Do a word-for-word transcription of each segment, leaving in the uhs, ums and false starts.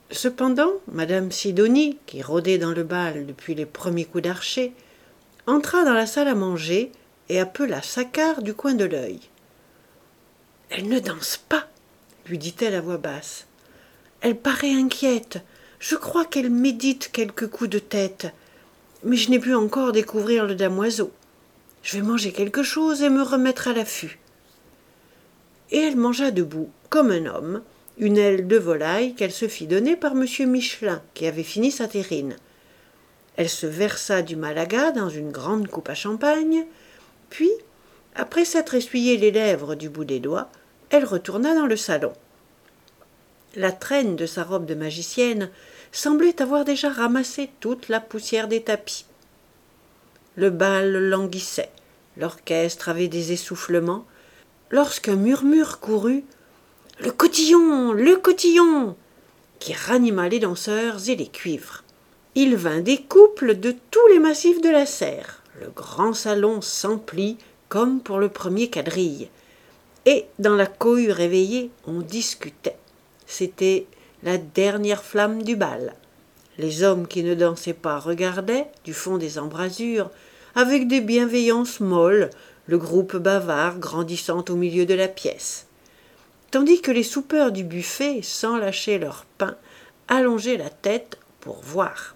Cependant, madame Sidonie, qui rôdait dans le bal depuis les premiers coups d'archet, entra dans la salle à manger et appela Saccard du coin de l'œil. « Elle ne danse pas, lui dit-elle à voix basse. Elle paraît inquiète. Je crois qu'elle médite quelques coups de tête. Mais je n'ai pu encore découvrir le damoiseau. Je vais manger quelque chose et me remettre à l'affût. » Et elle mangea debout, comme un homme, une aile de volaille qu'elle se fit donner par monsieur Michelin, qui avait fini sa terrine. Elle se versa du Malaga dans une grande coupe à champagne, puis, après s'être essuyé les lèvres du bout des doigts, elle retourna dans le salon. La traîne de sa robe de magicienne semblait avoir déjà ramassé toute la poussière des tapis. Le bal languissait, l'orchestre avait des essoufflements, lorsqu'un murmure courut « Le cotillon, le cotillon !» qui ranima les danseurs et les cuivres. Il vint des couples de tous les massifs de la serre. Le grand salon s'emplit comme pour le premier quadrille. Et dans la cohue réveillée, on discutait. C'était la dernière flamme du bal. Les hommes qui ne dansaient pas regardaient, du fond des embrasures, avec des bienveillances molles, le groupe bavard grandissant au milieu de la pièce. Tandis que les soupeurs du buffet, sans lâcher leur pain, allongeaient la tête pour voir.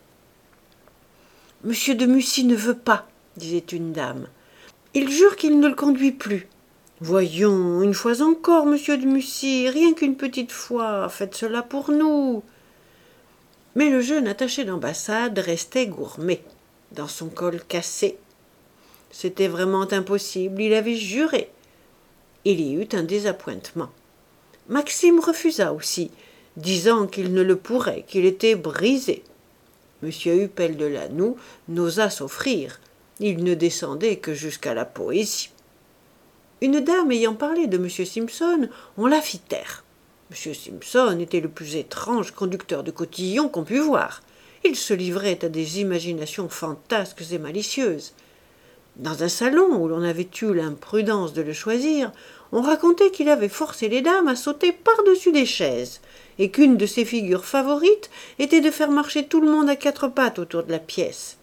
« Monsieur de Mussy ne veut pas, » disait une dame. « Il jure qu'il ne le conduit plus. »« Voyons, une fois encore, monsieur de Mussy, rien qu'une petite fois, faites cela pour nous. » Mais le jeune attaché d'ambassade restait gourmet, dans son col cassé. C'était vraiment impossible, il avait juré. Il y eut un désappointement. Maxime refusa aussi, disant qu'il ne le pourrait, qu'il était brisé. Monsieur Huppel de Lanoux n'osa s'offrir. Il ne descendait que jusqu'à la poésie. Une dame ayant parlé de monsieur Simpson, on la fit taire. monsieur Simpson était le plus étrange conducteur de cotillon qu'on pût voir. Il se livrait à des imaginations fantasques et malicieuses. Dans un salon où l'on avait eu l'imprudence de le choisir, on racontait qu'il avait forcé les dames à sauter par-dessus des chaises, et qu'une de ses figures favorites était de faire marcher tout le monde à quatre pattes autour de la pièce.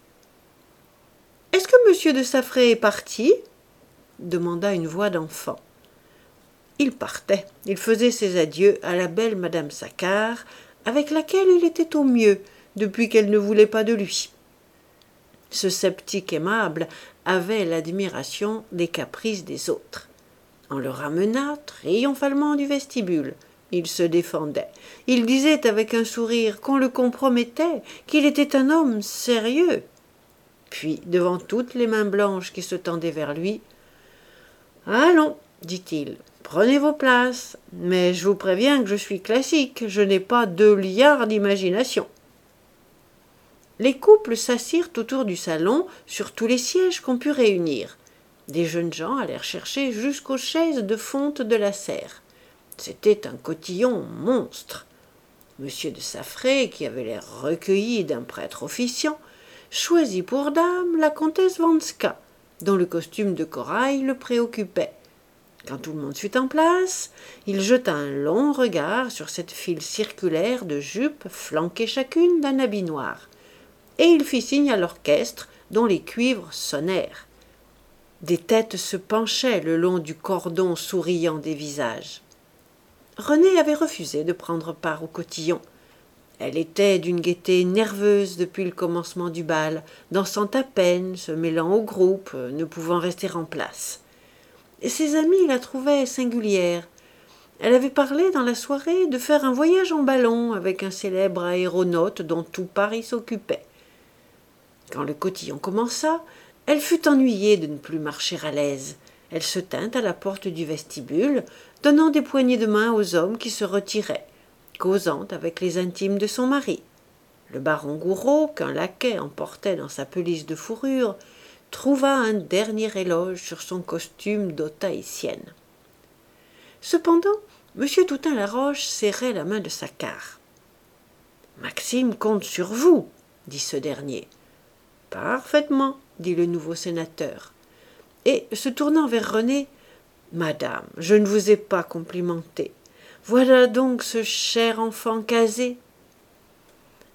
« Est-ce que monsieur de Saffrey est parti ?» demanda une voix d'enfant. Il partait, il faisait ses adieux à la belle madame Saccard, avec laquelle il était au mieux, depuis qu'elle ne voulait pas de lui. Ce sceptique aimable avait l'admiration des caprices des autres. On le ramena triomphalement du vestibule. Il se défendait. Il disait avec un sourire qu'on le compromettait, qu'il était un homme sérieux. Puis, devant toutes les mains blanches qui se tendaient vers lui, « Allons, dit-il, prenez vos places, mais je vous préviens que je suis classique, je n'ai pas deux liards d'imagination. » Les couples s'assirent autour du salon sur tous les sièges qu'on put réunir. Des jeunes gens allèrent chercher jusqu'aux chaises de fonte de la serre. C'était un cotillon monstre. Monsieur de Saffrey, qui avait l'air recueilli d'un prêtre officiant, choisit pour dame la comtesse Vanska, dont le costume de corail le préoccupait. Quand tout le monde fut en place, il jeta un long regard sur cette file circulaire de jupes flanquées chacune d'un habit noir, et il fit signe à l'orchestre dont les cuivres sonnèrent. Des têtes se penchaient le long du cordon souriant des visages. Renée avait refusé de prendre part au cotillon. Elle était d'une gaieté nerveuse depuis le commencement du bal, dansant à peine, se mêlant au groupe, ne pouvant rester en place. Ses amis la trouvaient singulière. Elle avait parlé dans la soirée de faire un voyage en ballon avec un célèbre aéronaute dont tout Paris s'occupait. Quand le cotillon commença, elle fut ennuyée de ne plus marcher à l'aise. Elle se tint à la porte du vestibule, donnant des poignées de main aux hommes qui se retiraient, causant avec les intimes de son mari. Le baron Gouraud, qu'un laquais emportait dans sa pelisse de fourrure, trouva un dernier éloge sur son costume d'Autahitienne. Cependant, M. Toutain-Laroche serrait la main de Saccard. « Maxime compte sur vous, » dit ce dernier. « Parfaitement, » dit le nouveau sénateur. Et, se tournant vers Renée, « Madame, je ne vous ai pas complimenté. Voilà donc ce cher enfant casé. »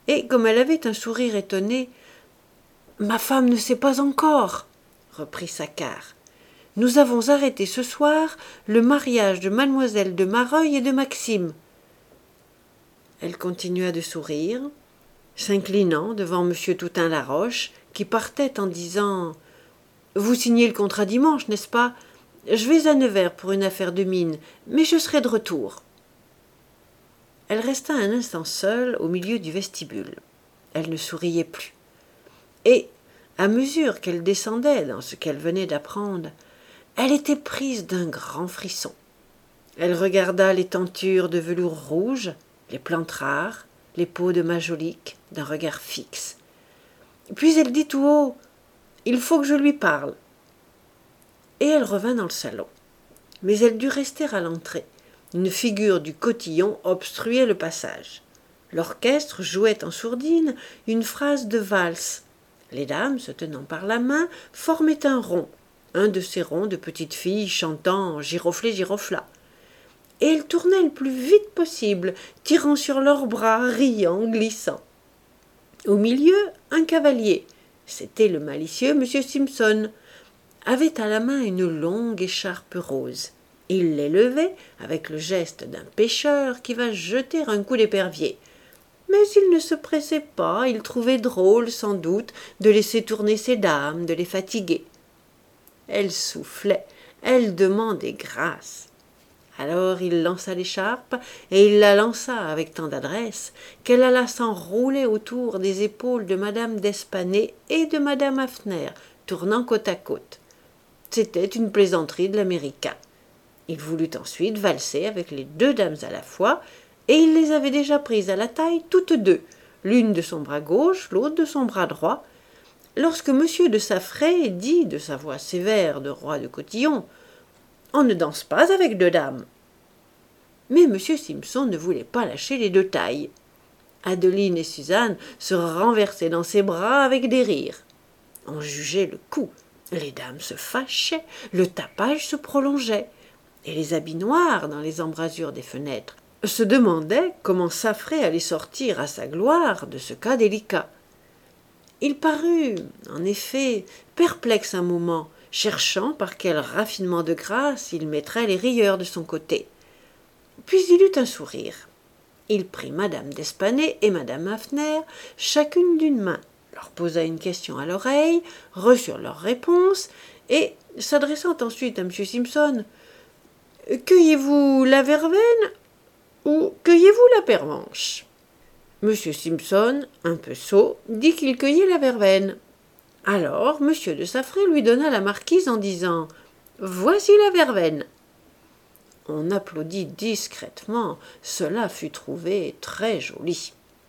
et comme elle avait un sourire étonné, « Ma femme ne sait pas encore, » reprit Saccard. « Nous avons arrêté ce soir le mariage de mademoiselle de Mareuil et de Maxime. » Elle continua de sourire, s'inclinant devant monsieur Toutain-Laroche, qui partait en disant « Vous signez le contrat dimanche, n'est-ce pas ? Je vais à Nevers pour une affaire de mine, mais je serai de retour. » Elle resta un instant seule au milieu du vestibule. Elle ne souriait plus. Et, à mesure qu'elle descendait dans ce qu'elle venait d'apprendre, elle était prise d'un grand frisson. Elle regarda les tentures de velours rouge, les plantes rares, les peaux de majolique, d'un regard fixe. Puis elle dit tout haut « Il faut que je lui parle. » Et elle revint dans le salon. Mais elle dut rester à l'entrée. Une figure du cotillon obstruait le passage. L'orchestre jouait en sourdine une phrase de valse. Les dames, se tenant par la main, formaient un rond, un de ces ronds de petites filles chantant « Giroflée, girofla ». Et elles tournaient le plus vite possible, tirant sur leurs bras, riant, glissant. Au milieu, un cavalier, c'était le malicieux monsieur Simpson, avait à la main une longue écharpe rose. Il l'élevait avec le geste d'un pêcheur qui va jeter un coup d'épervier. Mais il ne se pressait pas, il trouvait drôle, sans doute, de laisser tourner ses dames, de les fatiguer. Elle soufflait, elle demandait grâce. Alors il lança l'écharpe, et il la lança avec tant d'adresse qu'elle alla s'enrouler autour des épaules de madame d'Espanay et de madame Hafner, tournant côte à côte. C'était une plaisanterie de l'américain. Il voulut ensuite valser avec les deux dames à la fois, et il les avait déjà prises à la taille toutes deux, l'une de son bras gauche, l'autre de son bras droit, lorsque monsieur de Saffray dit de sa voix sévère de roi de cotillon « On ne danse pas avec deux dames !» Mais monsieur Simpson ne voulait pas lâcher les deux tailles. Adeline et Suzanne se renversaient dans ses bras avec des rires. On jugeait le coup. Les dames se fâchaient, le tapage se prolongeait, et les habits noirs dans les embrasures des fenêtres se demandaient comment Saffray allait sortir à sa gloire de ce cas délicat. Il parut, en effet, perplexe un moment, cherchant par quel raffinement de grâce il mettrait les rieurs de son côté. Puis il eut un sourire. Il prit madame d'Espanay et madame Hafner, chacune d'une main, leur posa une question à l'oreille, reçut leur réponse, et, s'adressant ensuite à M. Simpson, « Cueillez-vous la verveine ou cueillez-vous la pervenche ?» M. Simpson, un peu sot, dit qu'il cueillait la verveine. Alors M. de Saffray lui donna la marquise en disant « Voici la verveine !» On applaudit discrètement, cela fut trouvé très joli.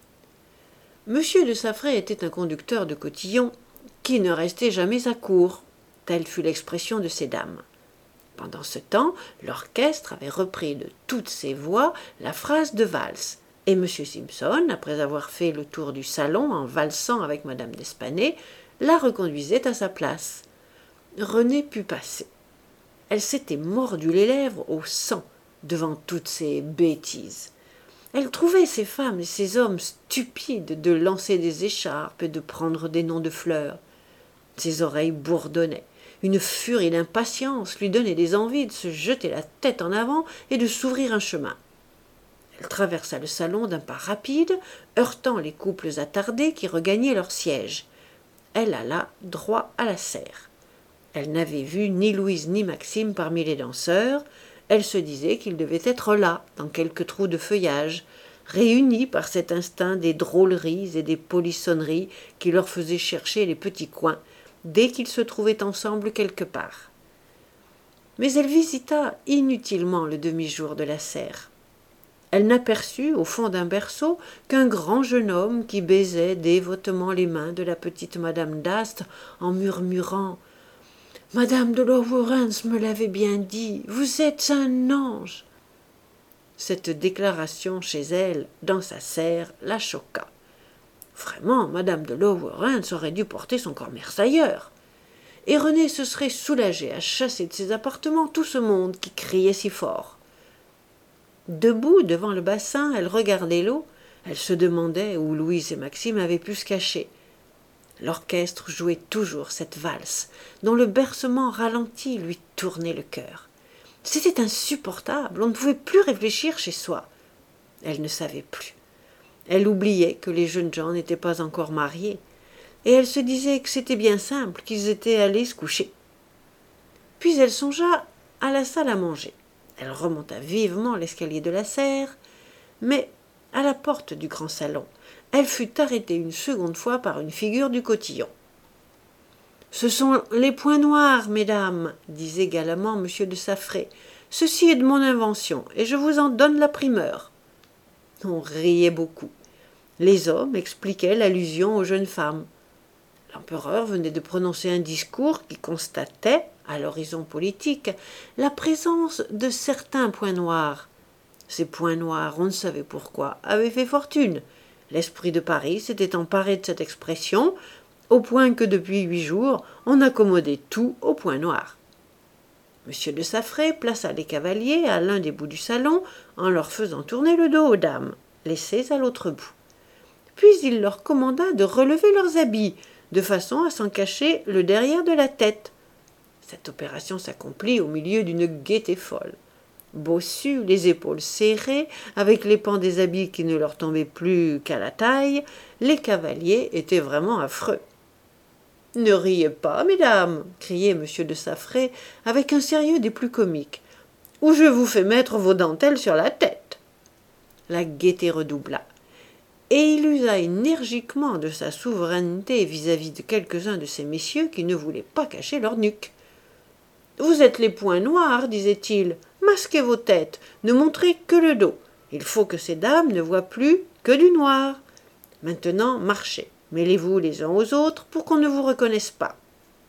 M. de Saffray était un conducteur de cotillon qui ne restait jamais à court, telle fut l'expression de ces dames. Pendant ce temps, l'orchestre avait repris de toutes ses voix la phrase de valse, et M. Simpson, après avoir fait le tour du salon en valsant avec madame d'Espanay, la reconduisait à sa place. Renée put passer. Elle s'était mordu les lèvres au sang devant toutes ces bêtises. Elle trouvait ces femmes et ces hommes stupides de lancer des écharpes et de prendre des noms de fleurs. Ses oreilles bourdonnaient. Une furie d'impatience lui donnait des envies de se jeter la tête en avant et de s'ouvrir un chemin. Elle traversa le salon d'un pas rapide, heurtant les couples attardés qui regagnaient leur siège. Elle alla droit à la serre. Elle n'avait vu ni Louise ni Maxime parmi les danseurs. Elle se disait qu'ils devaient être là, dans quelques trous de feuillage, réunis par cet instinct des drôleries et des polissonneries qui leur faisaient chercher les petits coins, dès qu'ils se trouvaient ensemble quelque part. Mais elle visita inutilement le demi-jour de la serre. Elle n'aperçut, au fond d'un berceau, qu'un grand jeune homme qui baisait dévotement les mains de la petite madame d'Ast en murmurant « Madame de Lawrence me l'avait bien dit, vous êtes un ange !» Cette déclaration chez elle, dans sa serre, la choqua. Vraiment, madame de Lawrence aurait dû porter son commerce ailleurs. Et Renée se serait soulagée à chasser de ses appartements tout ce monde qui criait si fort. Debout devant le bassin, elle regardait l'eau, Elle se demandait où Louise et Maxime avaient pu se cacher. L'orchestre jouait toujours cette valse, dont le bercement ralenti lui tournait le cœur. C'était insupportable, on ne pouvait plus réfléchir chez soi. Elle ne savait plus. Elle oubliait que les jeunes gens n'étaient pas encore mariés, et elle se disait que c'était bien simple, qu'ils étaient allés se coucher. Puis elle songea à la salle à manger. Elle remonta vivement l'escalier de la serre, mais à la porte du grand salon, elle fut arrêtée une seconde fois par une figure du cotillon. « Ce sont les points noirs, mesdames, disait galamment M. de Saffré. Ceci est de mon invention, et je vous en donne la primeur. » On riait beaucoup. Les hommes expliquaient l'allusion aux jeunes femmes. L'empereur venait de prononcer un discours qui constatait, à l'horizon politique, la présence de certains points noirs. Ces points noirs, on ne savait pourquoi, avaient fait fortune. L'esprit de Paris s'était emparé de cette expression, au point que depuis huit jours, on accommodait tout au point noir. M. de Saffré plaça les cavaliers à l'un des bouts du salon en leur faisant tourner le dos aux dames, laissées à l'autre bout. Puis il leur commanda de relever leurs habits, de façon à s'en cacher le derrière de la tête. Cette opération s'accomplit au milieu d'une gaieté folle. Bossus, les épaules serrées, avec les pans des habits qui ne leur tombaient plus qu'à la taille, les cavaliers étaient vraiment affreux. « Ne riez pas, mesdames, criait M. de Saffré avec un sérieux des plus comiques, ou je vous fais mettre vos dentelles sur la tête. » La gaieté redoubla, et il usa énergiquement de sa souveraineté vis-à-vis de quelques-uns de ces messieurs qui ne voulaient pas cacher leur nuque. « Vous êtes les points noirs, disait-il, masquez vos têtes, ne montrez que le dos. Il faut que ces dames ne voient plus que du noir. Maintenant, marchez, mêlez-vous les uns aux autres pour qu'on ne vous reconnaisse pas. »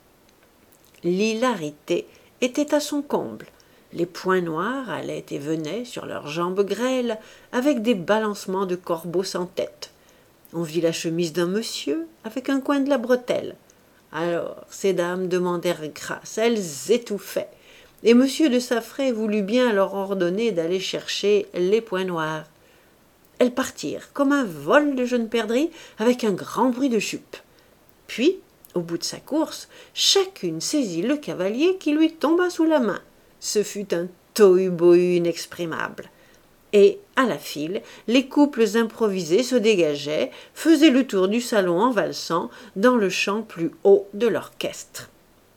L'hilarité était à son comble. Les points noirs allaient et venaient sur leurs jambes grêles avec des balancements de corbeaux sans tête. On vit la chemise d'un monsieur avec un coin de la bretelle. Alors ces dames demandèrent grâce, elles étouffaient, et M. de Saffré voulut bien leur ordonner d'aller chercher les points noirs. Elles partirent comme un vol de jeunes perdrix avec un grand bruit de jupe. Puis, au bout de sa course, chacune saisit le cavalier qui lui tomba sous la main. Ce fut un tohu-bohu inexprimable. Et, à la file, les couples improvisés se dégageaient, faisaient le tour du salon en valsant dans le chant plus haut de l'orchestre.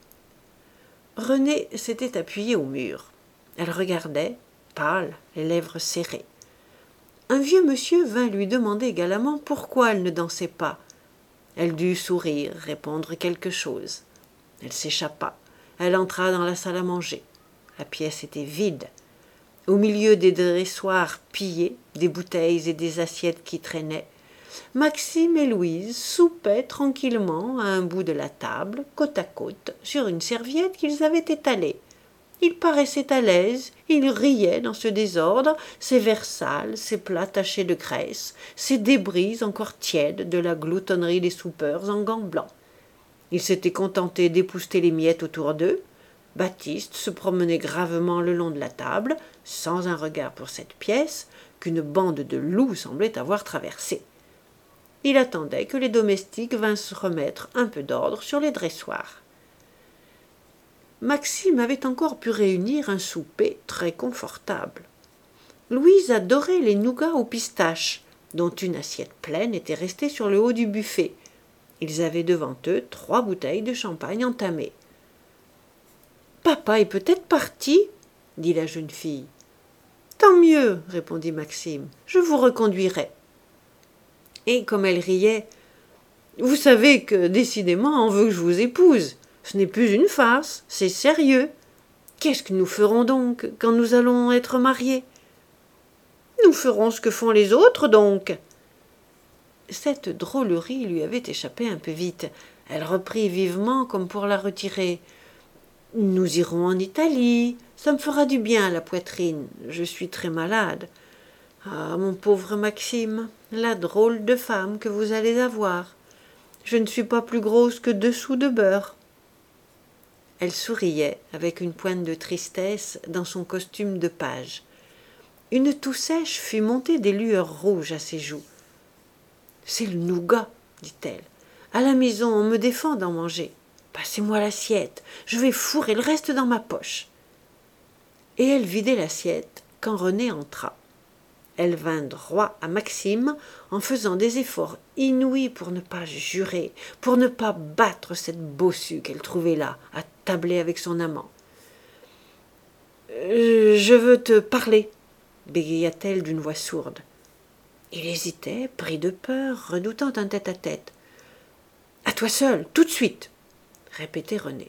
Renée s'était appuyée au mur. Elle regardait, pâle, les lèvres serrées. Un vieux monsieur vint lui demander galamment pourquoi elle ne dansait pas. Elle dut sourire, répondre quelque chose. Elle s'échappa. Elle entra dans la salle à manger. La pièce était vide. Au milieu des dressoirs pillés, des bouteilles et des assiettes qui traînaient, Maxime et Louise soupaient tranquillement à un bout de la table, côte à côte, sur une serviette qu'ils avaient étalée. Ils paraissaient à l'aise, ils riaient dans ce désordre, ces verres sales, ces plats tachés de graisse, ces débris encore tièdes de la gloutonnerie des soupeurs en gants blancs. Ils s'étaient contentés d'épousseter les miettes autour d'eux. Baptiste se promenait gravement le long de la table, sans un regard pour cette pièce qu'une bande de loups semblait avoir traversée. Il attendait que les domestiques vinssent remettre un peu d'ordre sur les dressoirs. Maxime avait encore pu réunir un souper très confortable. Louise adorait les nougats aux pistaches, dont une assiette pleine était restée sur le haut du buffet. Ils avaient devant eux trois bouteilles de champagne entamées. « Papa est peut-être parti, » dit la jeune fille. « Tant mieux, » répondit Maxime, « je vous reconduirai. » Et comme elle riait, « Vous savez que, décidément, on veut que je vous épouse. Ce n'est plus une farce, c'est sérieux. Qu'est-ce que nous ferons donc quand nous allons être mariés ? » ?»« Nous ferons ce que font les autres, donc. » Cette drôlerie lui avait échappé un peu vite. Elle reprit vivement comme pour la retirer. « Nous irons en Italie, ça me fera du bien à la poitrine. Je suis très malade. Ah, mon pauvre Maxime, la drôle de femme que vous allez avoir. Je ne suis pas plus grosse que deux sous de beurre. » Elle souriait avec une pointe de tristesse dans son costume de page. Une toux sèche fit monter des lueurs rouges à ses joues. C'est le nougat, dit-elle. À la maison, on me défend d'en manger. Passez-moi l'assiette, je vais fourrer le reste dans ma poche. Et elle vidait l'assiette quand René entra. Elle vint droit à Maxime en faisant des efforts inouïs pour ne pas jurer, pour ne pas battre cette bossue qu'elle trouvait là, à tabler avec son amant. Euh, « Je veux te parler, » bégaya-t-elle d'une voix sourde. Il hésitait, pris de peur, redoutant un tête-à-tête. « À toi seul, tout de suite !» répétait René.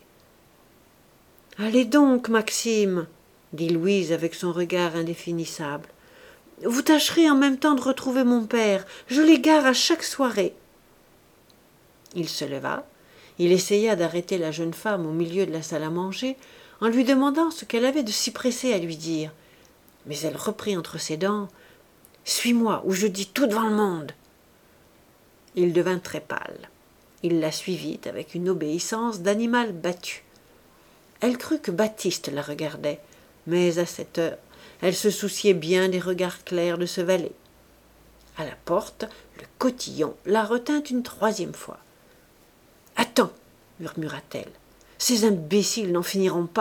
« Allez donc, Maxime !» dit Louise avec son regard indéfinissable. « Vous tâcherez en même temps de retrouver mon père. Je l'égare à chaque soirée. » Il se leva. Il essaya d'arrêter la jeune femme au milieu de la salle à manger en lui demandant ce qu'elle avait de si pressé à lui dire. Mais elle reprit entre ses dents. « Suis-moi, ou je dis tout devant le monde !» Il devint très pâle. Il la suivit avec une obéissance d'animal battu. Elle crut que Baptiste la regardait, mais à cette heure, elle se souciait bien des regards clairs de ce valet. À la porte, le cotillon la retint une troisième fois. « Attends !» murmura-t-elle. « Ces imbéciles n'en finiront pas !»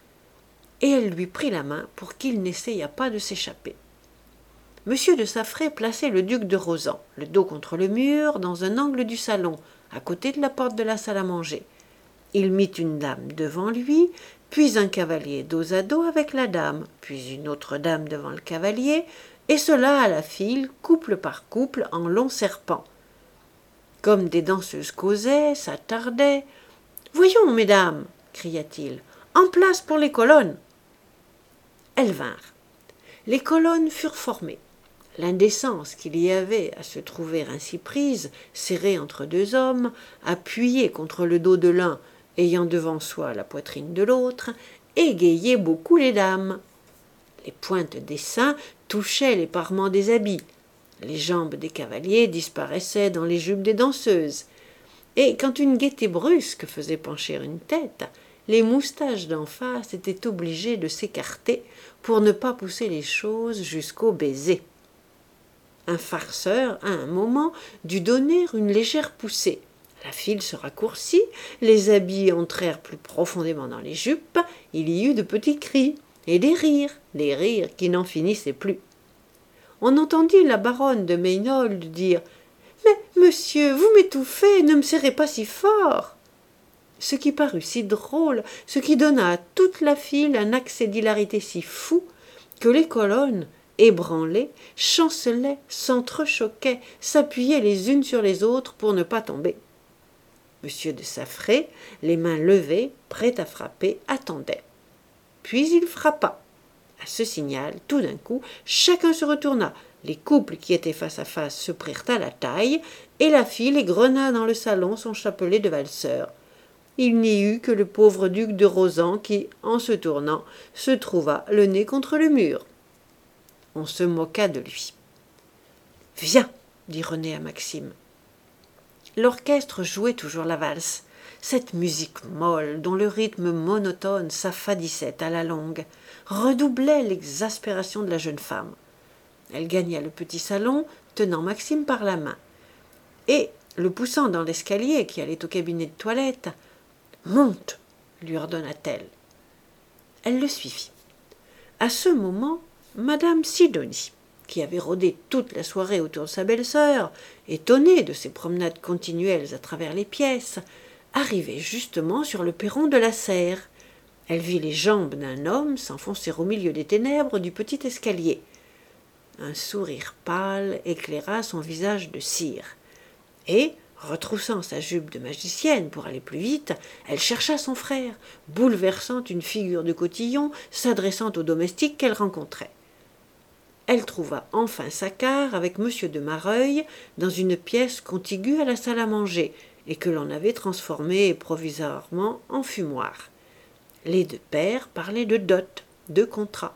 Et elle lui prit la main pour qu'il n'essayât pas de s'échapper. Monsieur de Saffré plaçait le duc de Rozan, le dos contre le mur, dans un angle du salon, à côté de la porte de la salle à manger. Il mit une dame devant lui, puis un cavalier dos à dos avec la dame, puis une autre dame devant le cavalier, et cela à la file, couple par couple, en long serpent. Comme des danseuses causaient, s'attardaient. « Voyons, mesdames !» cria-t-il. « En place pour les colonnes !» Elles vinrent. Les colonnes furent formées. L'indécence qu'il y avait à se trouver ainsi prise, serrée entre deux hommes, appuyée contre le dos de l'un, ayant devant soi la poitrine de l'autre, égayait beaucoup les dames. Les pointes des seins touchaient les parements des habits. Les jambes des cavaliers disparaissaient dans les jupes des danseuses. Et quand une gaieté brusque faisait pencher une tête, les moustaches d'en face étaient obligées de s'écarter pour ne pas pousser les choses jusqu'au baiser. Un farceur, à un moment, dut donner une légère poussée. La file se raccourcit, les habits entrèrent plus profondément dans les jupes, il y eut de petits cris, et des rires, des rires qui n'en finissaient plus. On entendit la baronne de Maynolde dire « Mais, monsieur, vous m'étouffez, ne me serrez pas si fort !» Ce qui parut si drôle, ce qui donna à toute la file un accès d'hilarité si fou, que les colonnes, ébranlées, chancelaient, s'entrechoquaient, s'appuyaient les unes sur les autres pour ne pas tomber. Monsieur de Saffré, les mains levées, prêt à frapper, attendait. Puis il frappa. À ce signal, tout d'un coup, chacun se retourna. Les couples qui étaient face à face se prirent à la taille, et la file égrena dans le salon son chapelet de valseur. Il n'y eut que le pauvre duc de Rozan qui, en se tournant, se trouva le nez contre le mur. On se moqua de lui. « Viens !» dit René à Maxime. L'orchestre jouait toujours la valse, cette musique molle dont le rythme monotone s'affadissait à la longue, redoublait l'exaspération de la jeune femme. Elle gagna le petit salon, tenant Maxime par la main, et, le poussant dans l'escalier qui allait au cabinet de toilette, « Monte !» lui ordonna-t-elle. Elle le suivit. À ce moment, Madame Sidonie, qui avait rôdé toute la soirée autour de sa belle-sœur, étonnée de ses promenades continuelles à travers les pièces, arrivait justement sur le perron de la serre. Elle vit les jambes d'un homme s'enfoncer au milieu des ténèbres du petit escalier. Un sourire pâle éclaira son visage de cire. Et, retroussant sa jupe de magicienne pour aller plus vite, elle chercha son frère, bouleversant une figure de cotillon, s'adressant au domestique qu'elle rencontrait. Elle trouva enfin Saccard avec monsieur de Mareuil dans une pièce contiguë à la salle à manger et que l'on avait transformée provisoirement en fumoir. Les deux pères parlaient de dot, de contrat.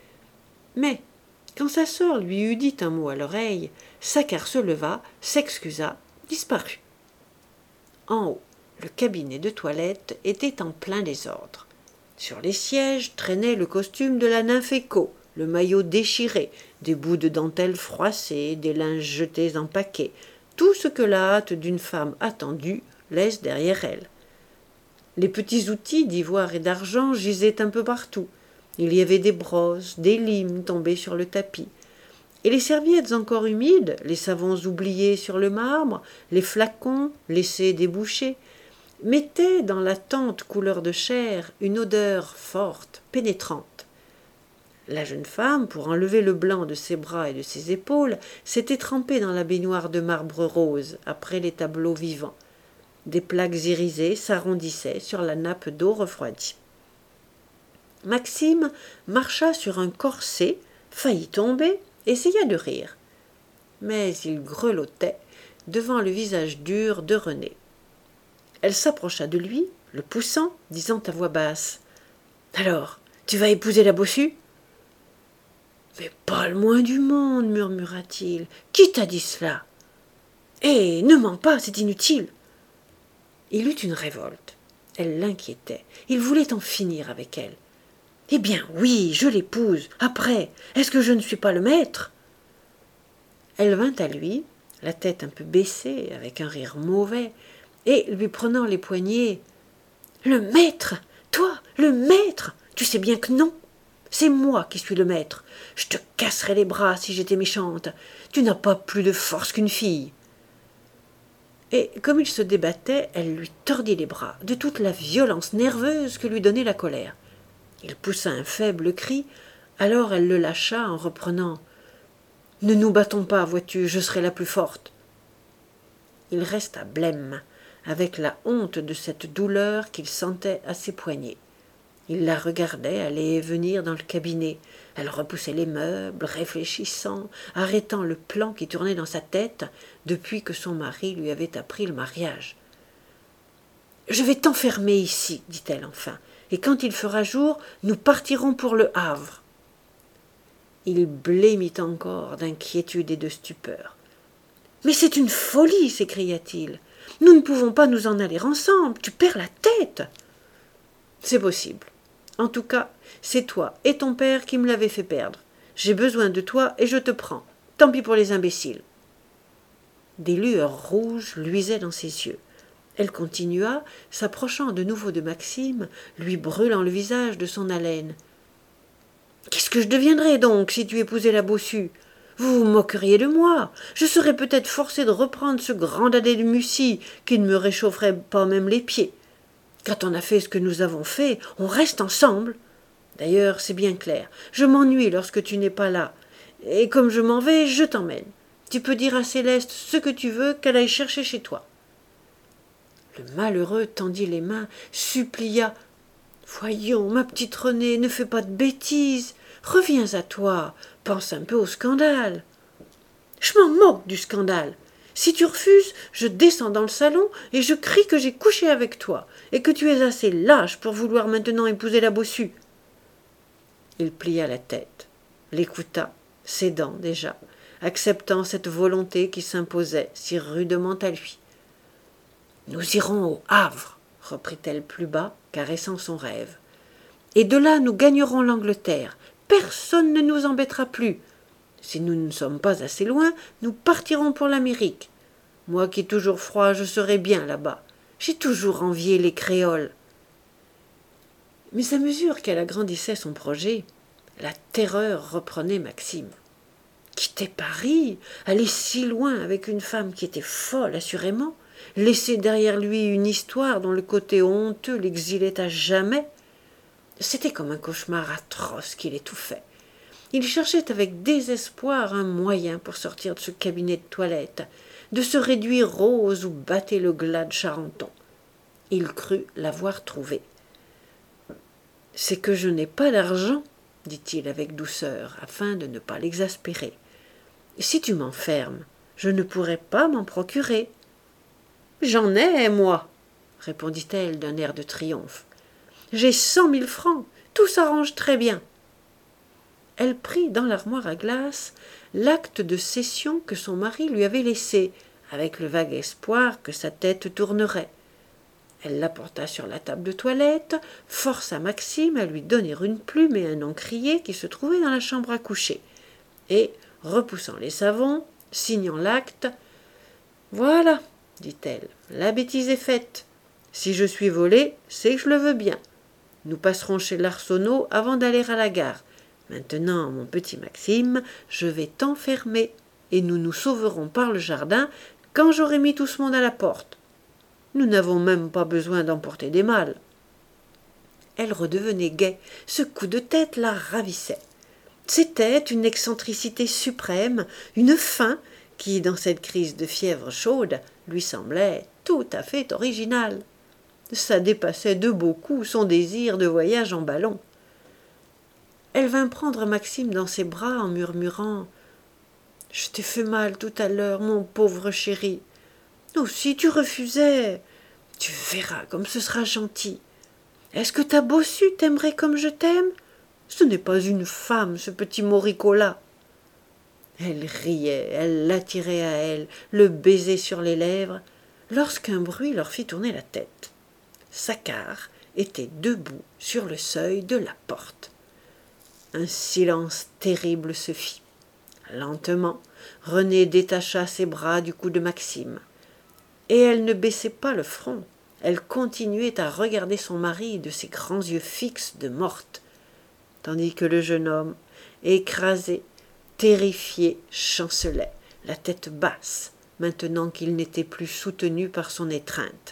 Mais, quand sa sœur lui eut dit un mot à l'oreille, Saccard se leva, s'excusa, disparut. En haut, le cabinet de toilette était en plein désordre. Sur les sièges traînait le costume de la nymphe Écho, le maillot déchiré, des bouts de dentelle froissés, des linges jetés en paquets, tout ce que la hâte d'une femme attendue laisse derrière elle. Les petits outils d'ivoire et d'argent gisaient un peu partout. Il y avait des brosses, des limes tombées sur le tapis. Et les serviettes encore humides, les savons oubliés sur le marbre, les flacons laissés débouchés, mettaient dans la tente couleur de chair une odeur forte, pénétrante. La jeune femme, pour enlever le blanc de ses bras et de ses épaules, s'était trempée dans la baignoire de marbre rose, après les tableaux vivants. Des plaques irisées s'arrondissaient sur la nappe d'eau refroidie. Maxime marcha sur un corset, faillit tomber, essaya de rire. Mais il grelottait devant le visage dur de Renée. Elle s'approcha de lui, le poussant, disant à voix basse « Alors, tu vas épouser la bossue ?»« Mais pas le moins du monde, murmura-t-il. Qui t'a dit cela ? Eh, ne mens pas, c'est inutile. » Il eut une révolte. Elle l'inquiétait. Il voulait en finir avec elle. « Eh bien, oui, je l'épouse. Après, est-ce que je ne suis pas le maître ?» Elle vint à lui, la tête un peu baissée, avec un rire mauvais, et lui prenant les poignets. « Le maître ? Toi, le maître ? Tu sais bien que non. C'est moi qui suis le maître. Je te casserais les bras si j'étais méchante. Tu n'as pas plus de force qu'une fille. » Et comme il se débattait, elle lui tordit les bras, de toute la violence nerveuse que lui donnait la colère. Il poussa un faible cri, alors elle le lâcha en reprenant « Ne nous battons pas, vois-tu, je serai la plus forte. » Il resta blême, avec la honte de cette douleur qu'il sentait à ses poignets. Il la regardait aller et venir dans le cabinet. Elle repoussait les meubles, réfléchissant, arrêtant le plan qui tournait dans sa tête depuis que son mari lui avait appris le mariage. « Je vais t'enfermer ici, dit-elle enfin, et quand il fera jour, nous partirons pour le Havre. » Il blêmit encore d'inquiétude et de stupeur. « Mais c'est une folie, s'écria-t-il. Nous ne pouvons pas nous en aller ensemble, tu perds la tête. » C'est possible. En tout cas, c'est toi et ton père qui me l'avez fait perdre. J'ai besoin de toi et je te prends. Tant pis pour les imbéciles. Des lueurs rouges luisaient dans ses yeux. Elle continua, s'approchant de nouveau de Maxime, lui brûlant le visage de son haleine. « Qu'est-ce que je deviendrais donc si tu épousais la bossue ? Vous vous moqueriez de moi. Je serais peut-être forcée de reprendre ce grand dadais de Mussy qui ne me réchaufferait pas même les pieds. Quand on a fait ce que nous avons fait, on reste ensemble. D'ailleurs, c'est bien clair, je m'ennuie lorsque tu n'es pas là. Et comme je m'en vais, je t'emmène. Tu peux dire à Céleste ce que tu veux, qu'elle aille chercher chez toi. » Le malheureux tendit les mains, supplia. « Voyons, ma petite Renée, ne fais pas de bêtises. Reviens à toi, pense un peu au scandale. »« Je m'en moque du scandale. Si tu refuses, je descends dans le salon et je crie que j'ai couché avec toi et que tu es assez lâche pour vouloir maintenant épouser la bossue. » Il plia la tête, l'écouta, cédant déjà, acceptant cette volonté qui s'imposait si rudement à lui. « Nous irons au Havre, » reprit-elle plus bas, caressant son rêve. « Et de là nous gagnerons l'Angleterre. Personne ne nous embêtera plus. Si nous ne sommes pas assez loin, nous partirons pour l'Amérique. Moi qui ai toujours froid, je serai bien là-bas. J'ai toujours envié les créoles. » Mais à mesure qu'elle agrandissait son projet, la terreur reprenait Maxime. Quitter Paris, aller si loin avec une femme qui était folle assurément, laisser derrière lui une histoire dont le côté honteux l'exilait à jamais, c'était comme un cauchemar atroce qui l'étouffait. Il cherchait avec désespoir un moyen pour sortir de ce cabinet de toilette, de se réduire rose où battait le glas de Charenton. Il crut l'avoir trouvé. « C'est que je n'ai pas d'argent, » dit-il avec douceur, afin de ne pas l'exaspérer. « Si tu m'enfermes, je ne pourrai pas m'en procurer. »« J'en ai, moi, » répondit-elle d'un air de triomphe. « J'ai cent mille francs, tout s'arrange très bien. » Elle prit dans l'armoire à glace l'acte de cession que son mari lui avait laissé, avec le vague espoir que sa tête tournerait. Elle l'apporta sur la table de toilette, força Maxime à lui donner une plume et un encrier qui se trouvaient dans la chambre à coucher, et, repoussant les savons, signant l'acte, Voilà, dit-elle, la bêtise est faite. Si je suis volée, c'est que je le veux bien. Nous passerons chez l'Arsenault avant d'aller à la gare. Maintenant, mon petit Maxime, je vais t'enfermer, et nous nous sauverons par le jardin quand j'aurai mis tout ce monde à la porte. Nous n'avons même pas besoin d'emporter des malles. Elle redevenait gaie, ce coup de tête la ravissait. C'était une excentricité suprême, une fin qui, dans cette crise de fièvre chaude, lui semblait tout à fait originale. Ça dépassait de beaucoup son désir de voyage en ballon. Elle vint prendre Maxime dans ses bras en murmurant « Je t'ai fait mal tout à l'heure, mon pauvre chéri. Oh, si tu refusais, tu verras comme ce sera gentil. Est-ce que ta bossue t'aimerait comme je t'aime? Ce n'est pas une femme, ce petit moricaud-là. » Elle riait, elle l'attirait à elle, le baisait sur les lèvres, lorsqu'un bruit leur fit tourner la tête. Saccard était debout sur le seuil de la porte. Un silence terrible se fit. Lentement, Renée détacha ses bras du cou de Maxime. Et elle ne baissait pas le front. Elle continuait à regarder son mari de ses grands yeux fixes de morte, tandis que le jeune homme, écrasé, terrifié, chancelait, la tête basse, maintenant qu'il n'était plus soutenu par son étreinte.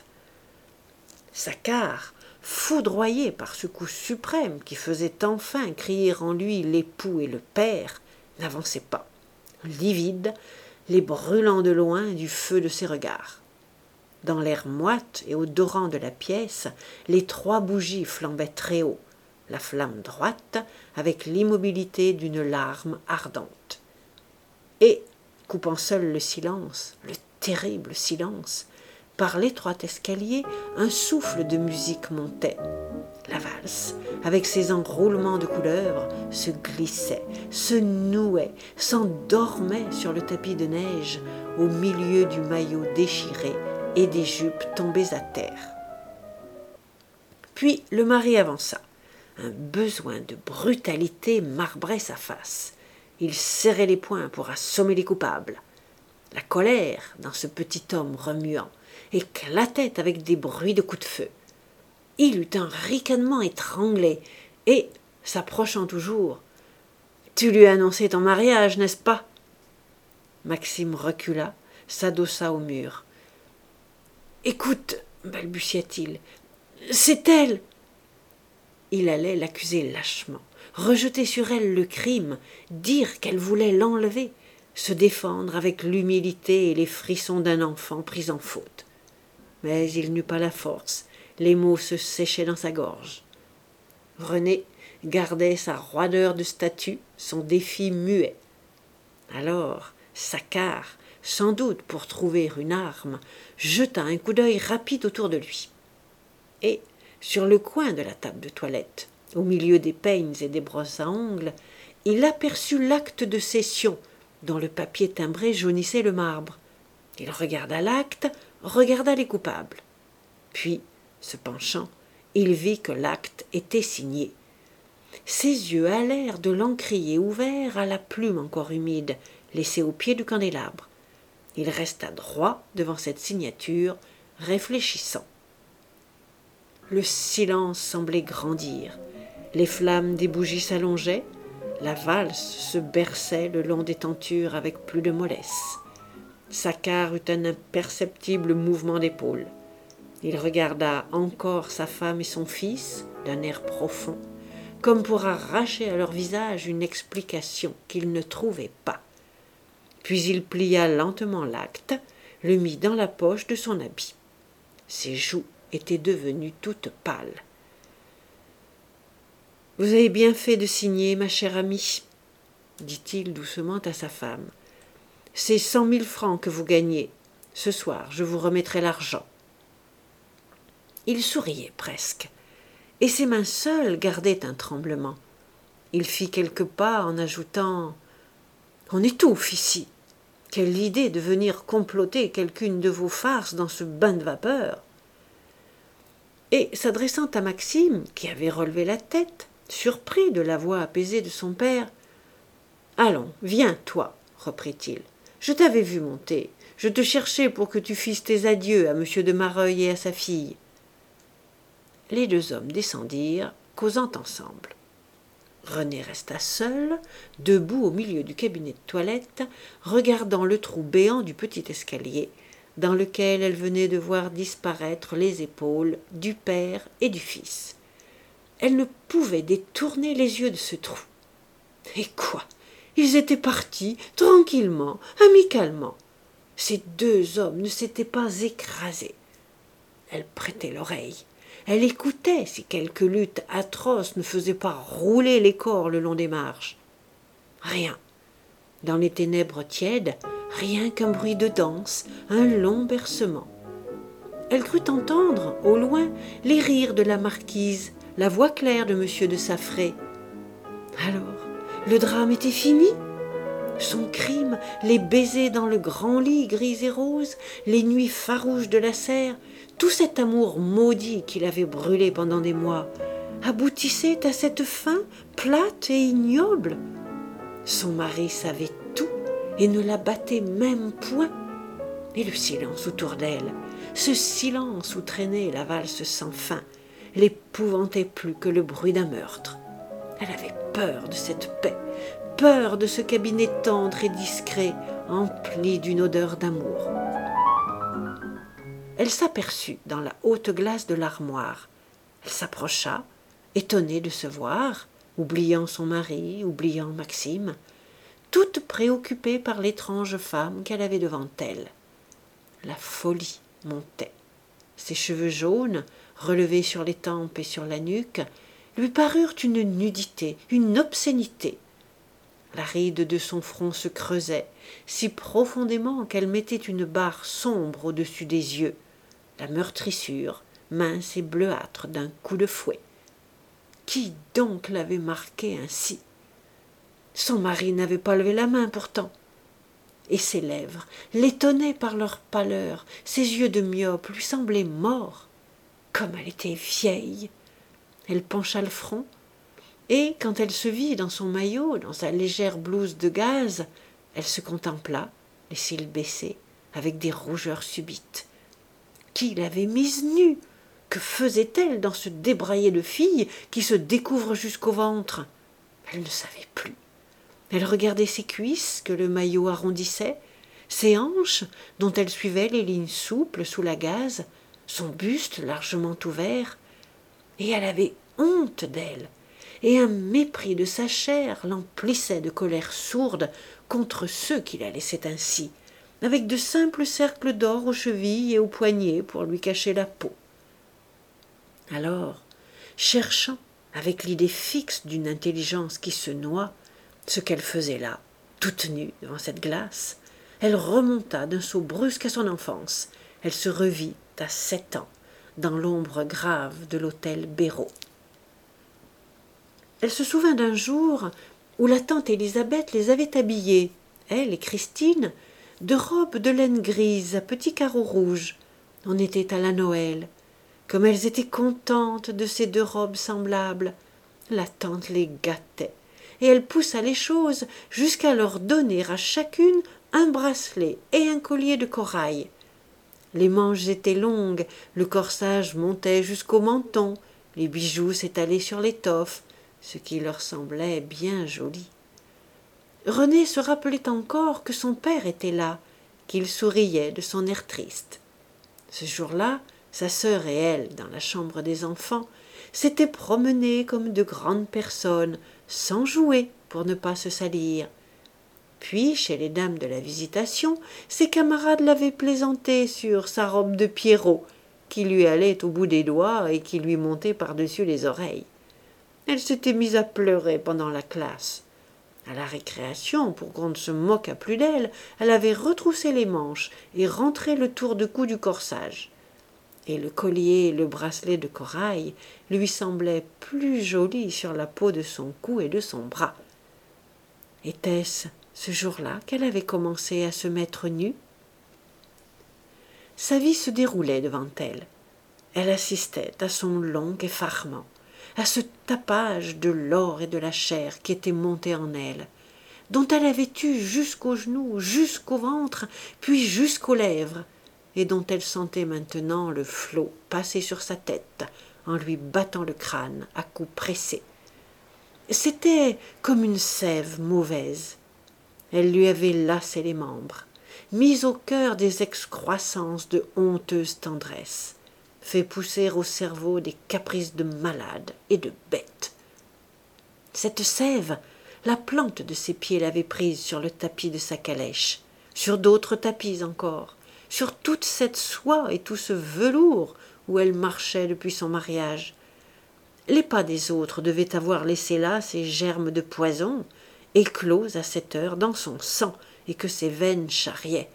Saccard, foudroyé par ce coup suprême qui faisait enfin crier en lui l'époux et le père, n'avançait pas, livide, les brûlant de loin du feu de ses regards. Dans l'air moite et odorant de la pièce, les trois bougies flambaient très haut, la flamme droite avec l'immobilité d'une larme ardente. Et, coupant seul le silence, le terrible silence, par l'étroit escalier, un souffle de musique montait. La valse, avec ses enroulements de couleuvres, se glissait, se nouait, s'endormait sur le tapis de neige, au milieu du maillot déchiré et des jupes tombées à terre. Puis le mari avança. Un besoin de brutalité marbrait sa face. Il serrait les poings pour assommer les coupables. La colère, dans ce petit homme remuant, éclatait avec des bruits de coups de feu. Il eut un ricanement étranglé, et, s'approchant toujours, « Tu lui as annoncé ton mariage, n'est-ce pas ?» Maxime recula, s'adossa au mur. « Écoute, balbutia-t-il, c'est elle !» Il allait l'accuser lâchement, rejeter sur elle le crime, dire qu'elle voulait l'enlever, se défendre avec l'humilité et les frissons d'un enfant pris en faute. Mais il n'eut pas la force, les mots se séchaient dans sa gorge. Renée gardait sa roideur de statue, son défi muet. Alors, Saccard, sans doute pour trouver une arme, jeta un coup d'œil rapide autour de lui. Et, sur le coin de la table de toilette, au milieu des peignes et des brosses à ongles, il aperçut l'acte de cession, dont le papier timbré jaunissait le marbre. Il regarda l'acte, regarda les coupables. Puis, se penchant, il vit que l'acte était signé. Ses yeux allèrent de l'encrier ouvert à la plume encore humide, laissée au pied du candélabre. Il resta droit devant cette signature, réfléchissant. Le silence semblait grandir. Les flammes des bougies s'allongeaient. La valse se berçait le long des tentures avec plus de mollesse. Saccard eut un imperceptible mouvement d'épaule. Il regarda encore sa femme et son fils d'un air profond, comme pour arracher à leur visage une explication qu'il ne trouvait pas. Puis il plia lentement l'acte, le mit dans la poche de son habit. Ses joues étaient devenues toutes pâles. « Vous avez bien fait de signer, ma chère amie, » dit-il doucement à sa femme. « C'est cent mille francs que vous gagnez. Ce soir, je vous remettrai l'argent. » Il souriait presque, et ses mains seules gardaient un tremblement. Il fit quelques pas en ajoutant « On étouffe ici. Quelle idée de venir comploter quelqu'une de vos farces dans ce bain de vapeur !» Et, s'adressant à Maxime, qui avait relevé la tête, surpris de la voix apaisée de son père, « Allons, viens, toi, reprit-il. Je t'avais vu monter. Je te cherchais pour que tu fisses tes adieux à monsieur de Mareuil et à sa fille. » Les deux hommes descendirent, causant ensemble. René resta seul, debout au milieu du cabinet de toilette, regardant le trou béant du petit escalier, dans lequel elle venait de voir disparaître les épaules du père et du fils. Elle ne pouvait détourner les yeux de ce trou. Et quoi? Ils étaient partis, tranquillement, amicalement. Ces deux hommes ne s'étaient pas écrasés. Elle prêtait l'oreille. Elle écoutait si quelque lutte atroce ne faisait pas rouler les corps le long des marches. Rien. Dans les ténèbres tièdes, rien qu'un bruit de danse, un long bercement. Elle crut entendre, au loin, les rires de la marquise, la voix claire de monsieur de Saffré. Alors, le drame était fini? Son crime, les baisers dans le grand lit gris et rose, les nuits farouches de la serre, tout cet amour maudit qu'il avait brûlé pendant des mois, aboutissait à cette fin plate et ignoble. Son mari savait tout et ne la battait même point. Et le silence autour d'elle, ce silence où traînait la valse sans fin, l'épouvantait plus que le bruit d'un meurtre. Elle avait peur de cette paix, peur de ce cabinet tendre et discret, empli d'une odeur d'amour. Elle s'aperçut dans la haute glace de l'armoire. Elle s'approcha, étonnée de se voir, oubliant son mari, oubliant Maxime, toute préoccupée par l'étrange femme qu'elle avait devant elle. La folie montait. Ses cheveux jaunes, relevés sur les tempes et sur la nuque, lui parurent une nudité, une obscénité. La ride de son front se creusait, si profondément qu'elle mettait une barre sombre au-dessus des yeux, la meurtrissure, mince et bleuâtre d'un coup de fouet. Qui donc l'avait marquée ainsi? Son mari n'avait pas levé la main pourtant. Et ses lèvres l'étonnaient par leur pâleur, ses yeux de myope lui semblaient morts. Comme elle était vieille! Elle pencha le front, et quand elle se vit dans son maillot, dans sa légère blouse de gaze, elle se contempla, les cils baissés, avec des rougeurs subites. Qui l'avait mise nue? Que faisait-elle dans ce débraillé de fille qui se découvre jusqu'au ventre? Elle ne savait plus. Elle regardait ses cuisses que le maillot arrondissait, ses hanches dont elle suivait les lignes souples sous la gaze, son buste largement ouvert, et elle avait honte d'elle, et un mépris de sa chair l'emplissait de colère sourde contre ceux qui la laissaient ainsi, avec de simples cercles d'or aux chevilles et aux poignets pour lui cacher la peau. Alors, cherchant, avec l'idée fixe d'une intelligence qui se noie, ce qu'elle faisait là, toute nue devant cette glace, elle remonta d'un saut brusque à son enfance. Elle se revit à sept ans, dans l'ombre grave de l'hôtel Béraud. Elle se souvint d'un jour où la tante Élisabeth les avait habillées, elle et Christine, de robes de laine grise à petits carreaux rouges. On était à la Noël. Comme elles étaient contentes de ces deux robes semblables, la tante les gâtait, et elle poussa les choses jusqu'à leur donner à chacune un bracelet et un collier de corail. Les manches étaient longues, le corsage montait jusqu'au menton, les bijoux s'étalaient sur l'étoffe, ce qui leur semblait bien joli. René se rappelait encore que son père était là, qu'il souriait de son air triste. Ce jour-là, sa sœur et elle, dans la chambre des enfants, s'étaient promenées comme de grandes personnes, sans jouer pour ne pas se salir. Puis, chez les dames de la Visitation, ses camarades l'avaient plaisanté sur sa robe de Pierrot, qui lui allait au bout des doigts et qui lui montait par-dessus les oreilles. Elle s'était mise à pleurer pendant la classe. À la récréation, pour qu'on ne se moquât plus d'elle, elle avait retroussé les manches et rentré le tour de cou du corsage. Et le collier et le bracelet de corail lui semblaient plus jolis sur la peau de son cou et de son bras. Était-ce ce jour-là qu'elle avait commencé à se mettre nue? Sa vie se déroulait devant elle. Elle assistait à son long effarement, à ce tapage de l'or et de la chair qui était monté en elle, dont elle avait eu jusqu'aux genoux, jusqu'au ventre, puis jusqu'aux lèvres, et dont elle sentait maintenant le flot passer sur sa tête en lui battant le crâne à coups pressés. C'était comme une sève mauvaise. Elle lui avait lassé les membres, mis au cœur des excroissances de honteuse tendresse, fait pousser au cerveau des caprices de malade et de bête. Cette sève, la plante de ses pieds l'avait prise sur le tapis de sa calèche, sur d'autres tapis encore, sur toute cette soie et tout ce velours où elle marchait depuis son mariage. Les pas des autres devaient avoir laissé là ces germes de poison, éclos à cette heure dans son sang et que ses veines charriaient.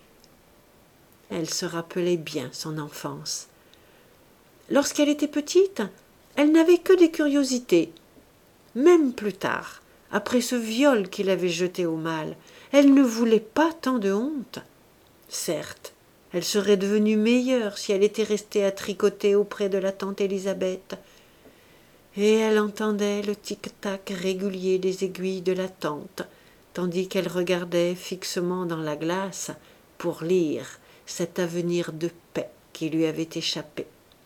Elle se rappelait bien son enfance. Lorsqu'elle était petite, elle n'avait que des curiosités. Même plus tard, après ce viol qu'il avait jeté au mal, elle ne voulait pas tant de honte. Certes, elle serait devenue meilleure si elle était restée à tricoter auprès de la tante Élisabeth. Et elle entendait le tic-tac régulier des aiguilles de la tante, tandis qu'elle regardait fixement dans la glace pour lire cet avenir de paix qui lui avait échappé.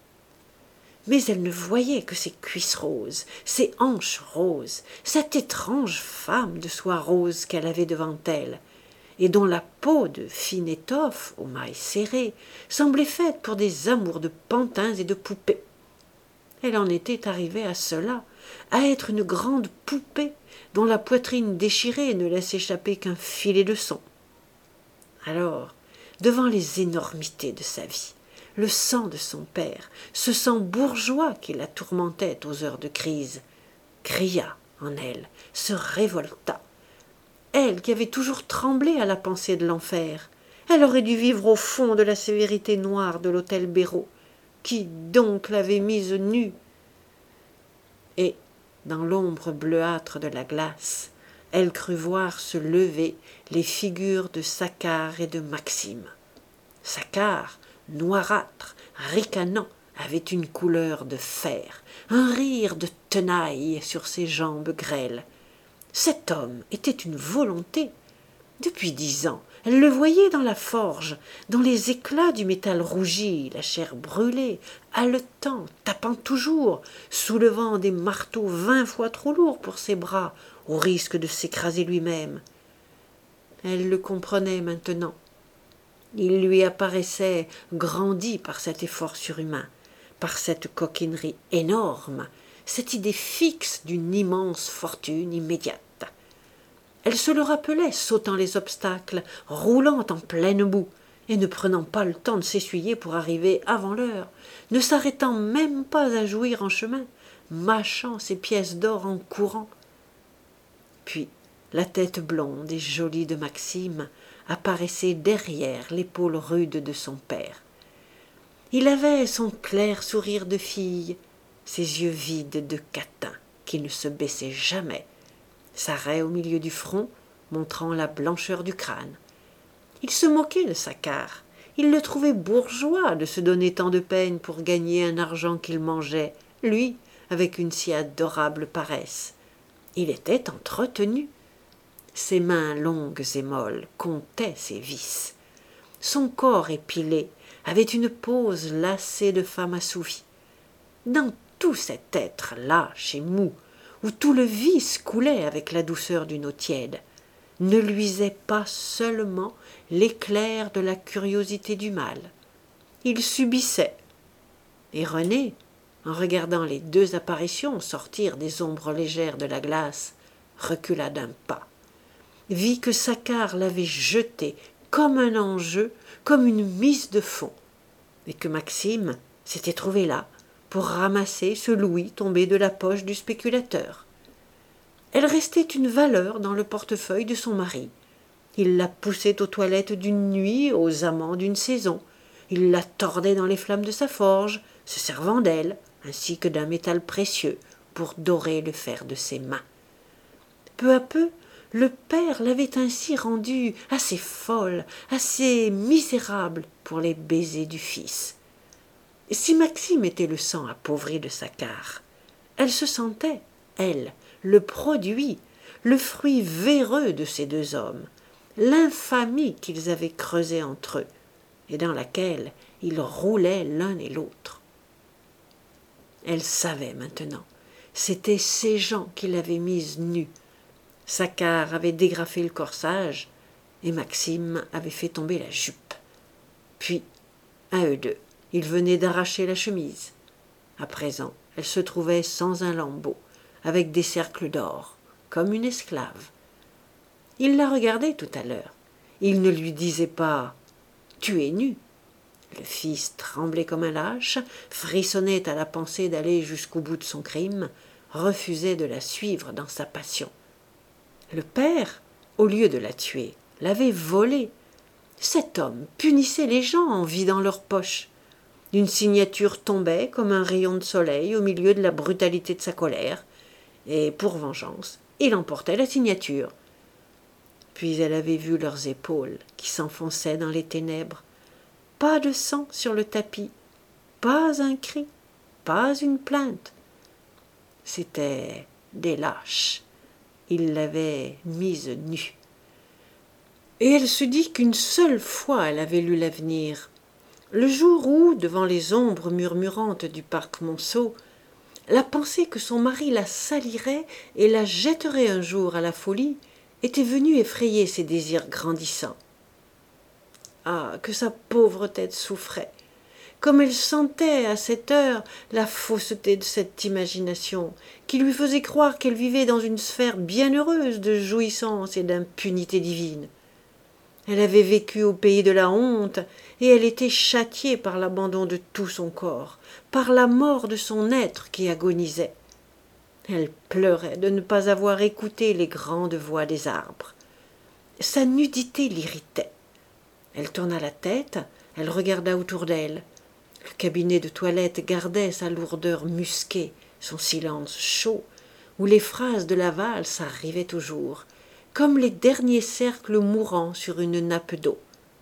Mais elle ne voyait que ses cuisses roses, ses hanches roses, cette étrange femme de soie rose qu'elle avait devant elle, et dont la peau de fine étoffe, aux mailles serrées, semblait faite pour des amours de pantins et de poupées. Elle en était arrivée à cela, à être une grande poupée dont la poitrine déchirée ne laisse échapper qu'un filet de son. Alors, devant les énormités de sa vie, le sang de son père, ce sang bourgeois qui la tourmentait aux heures de crise, cria en elle, se révolta. Elle qui avait toujours tremblé à la pensée de l'enfer, elle aurait dû vivre au fond de la sévérité noire de l'hôtel Béraud. Qui donc l'avait mise nue? Et, dans l'ombre bleuâtre de la glace, elle crut voir se lever les figures de Saccard et de Maxime. Saccard, noirâtre, ricanant, avait une couleur de fer, un rire de tenaille sur ses jambes grêles. Cet homme était une volonté. Depuis dix ans, elle le voyait dans la forge, dans les éclats du métal rougi, la chair brûlée, haletant, tapant toujours, soulevant des marteaux vingt fois trop lourds pour ses bras, au risque de s'écraser lui-même. Elle le comprenait maintenant. Il lui apparaissait grandi par cet effort surhumain, par cette coquinerie énorme, cette idée fixe d'une immense fortune immédiate. Elle se le rappelait sautant les obstacles, roulant en pleine boue, et ne prenant pas le temps de s'essuyer pour arriver avant l'heure, ne s'arrêtant même pas à jouir en chemin, mâchant ses pièces d'or en courant. Puis la tête blonde et jolie de Maxime apparaissait derrière l'épaule rude de son père. Il avait son clair sourire de fille, ses yeux vides de catin qui ne se baissaient jamais, sa raie au milieu du front montrant la blancheur du crâne. Il se moquait de Saccard. Il le trouvait bourgeois de se donner tant de peine pour gagner un argent qu'il mangeait, lui, avec une si adorable paresse. Il était entretenu. Ses mains longues et molles comptaient ses vices. Son corps épilé avait une pose lassée de femme assouvie. Dans tout cet être lâche et mou, où tout le vice coulait avec la douceur d'une eau tiède, ne luisait pas seulement l'éclair de la curiosité du mal. Il subissait. Et René, en regardant les deux apparitions sortir des ombres légères de la glace, recula d'un pas, vit que Saccard l'avait jeté comme un enjeu, comme une mise de fond, et que Maxime s'était trouvé là pour ramasser ce louis tombé de la poche du spéculateur. Elle restait une valeur dans le portefeuille de son mari. Il la poussait aux toilettes d'une nuit, aux amants d'une saison. Il la tordait dans les flammes de sa forge, se servant d'elle, ainsi que d'un métal précieux, pour dorer le fer de ses mains. Peu à peu, le père l'avait ainsi rendue assez folle, assez misérable pour les baisers du fils. Si Maxime était le sang appauvri de Saccard, elle se sentait, elle, le produit, le fruit véreux de ces deux hommes, l'infamie qu'ils avaient creusée entre eux, et dans laquelle ils roulaient l'un et l'autre. Elle savait maintenant, c'étaient ces gens qui l'avaient mise nue. Saccard avait dégrafé le corsage, et Maxime avait fait tomber la jupe. Puis, à eux deux, il venait d'arracher la chemise. À présent, elle se trouvait sans un lambeau, avec des cercles d'or, comme une esclave. Il la regardait tout à l'heure. Il ne lui disait pas « Tu es nue ». Le fils tremblait comme un lâche, frissonnait à la pensée d'aller jusqu'au bout de son crime, refusait de la suivre dans sa passion. Le père, au lieu de la tuer, l'avait volée. Cet homme punissait les gens en vidant leurs poches. Une signature tombait comme un rayon de soleil au milieu de la brutalité de sa colère, et pour vengeance, il emportait la signature. Puis elle avait vu leurs épaules qui s'enfonçaient dans les ténèbres. Pas de sang sur le tapis, pas un cri, pas une plainte. C'étaient des lâches. Ils l'avaient mise nue. Et elle se dit qu'une seule fois elle avait lu l'avenir. Le jour où, devant les ombres murmurantes du parc Monceau, la pensée que son mari la salirait et la jetterait un jour à la folie était venue effrayer ses désirs grandissants. Ah, que sa pauvre tête souffrait, comme elle sentait à cette heure la fausseté de cette imagination qui lui faisait croire qu'elle vivait dans une sphère bienheureuse de jouissance et d'impunité divine. Elle avait vécu au pays de la honte, et elle était châtiée par l'abandon de tout son corps, par la mort de son être qui agonisait. Elle pleurait de ne pas avoir écouté les grandes voix des arbres. Sa nudité l'irritait. Elle tourna la tête, elle regarda autour d'elle. Le cabinet de toilette gardait sa lourdeur musquée, son silence chaud, où les phrases de la valse arrivaient toujours, comme les derniers cercles mourants sur une nappe d'eau.